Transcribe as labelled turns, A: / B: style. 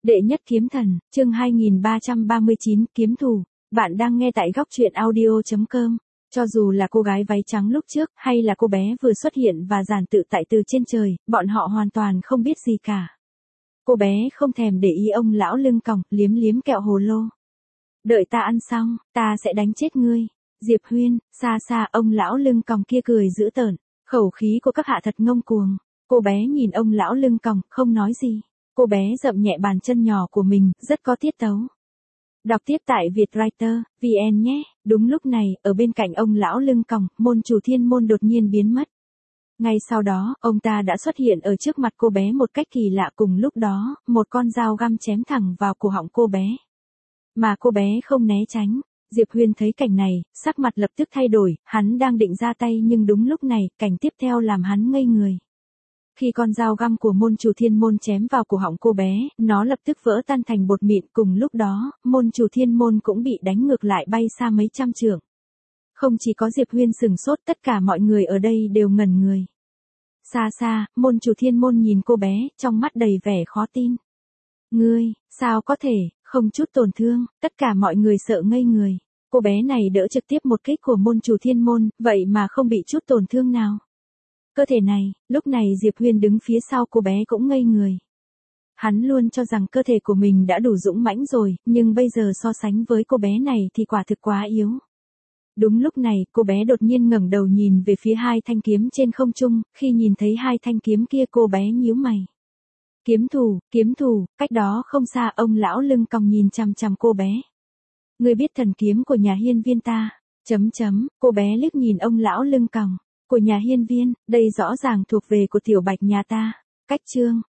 A: Đệ nhất kiếm thần, chương 2339, kiếm thù. Bạn đang nghe tại góc truyện audio.com. Cho dù là cô gái váy trắng lúc trước, hay là cô bé vừa xuất hiện và giản tự tại từ trên trời, bọn họ hoàn toàn không biết gì cả. Cô bé không thèm để ý ông lão lưng còng, liếm liếm kẹo hồ lô. Đợi ta ăn xong, ta sẽ đánh chết ngươi. Diệp Huyên, xa xa ông lão lưng còng kia cười dữ tợn, khẩu khí của các hạ thật ngông cuồng. Cô bé nhìn ông lão lưng còng, không nói gì. Cô bé dậm nhẹ bàn chân nhỏ của mình, rất có tiết tấu. Đọc tiếp tại Vietwriter, VN nhé. Đúng lúc này, ở bên cạnh ông lão lưng còng, môn chủ thiên môn đột nhiên biến mất. Ngay sau đó, ông ta đã xuất hiện ở trước mặt cô bé một cách kỳ lạ, cùng lúc đó, một con dao găm chém thẳng vào cổ họng cô bé. Mà cô bé không né tránh. Diệp Huyên thấy cảnh này, sắc mặt lập tức thay đổi, hắn đang định ra tay nhưng đúng lúc này, cảnh tiếp theo làm hắn ngây người. Khi con dao găm của môn chủ thiên môn chém vào cổ họng cô bé, nó lập tức vỡ tan thành bột mịn, cùng lúc đó, môn chủ thiên môn cũng bị đánh ngược lại bay xa mấy trăm trượng. Không chỉ có Diệp Huyên sừng sốt, tất cả mọi người ở đây đều ngẩn người. Xa xa, môn chủ thiên môn nhìn cô bé, trong mắt đầy vẻ khó tin. Ngươi, sao có thể, không chút tổn thương, tất cả mọi người sợ ngây người. Cô bé này đỡ trực tiếp một kích của môn chủ thiên môn, vậy mà không bị chút tổn thương nào. Cơ thể này, lúc này Diệp Huyên đứng phía sau cô bé cũng ngây người. Hắn luôn cho rằng cơ thể của mình đã đủ dũng mãnh rồi, nhưng bây giờ so sánh với cô bé này thì quả thực quá yếu. Đúng lúc này, cô bé đột nhiên ngẩng đầu nhìn về phía hai thanh kiếm trên không trung, khi nhìn thấy hai thanh kiếm kia cô bé nhíu mày. Kiếm thù, cách đó không xa ông lão lưng còng nhìn chằm chằm cô bé. Ngươi biết thần kiếm của nhà hiên viên ta, cô bé liếc nhìn ông lão lưng còng. Của nhà hiên viên, đây rõ ràng thuộc về của tiểu bạch nhà ta. Cách chương,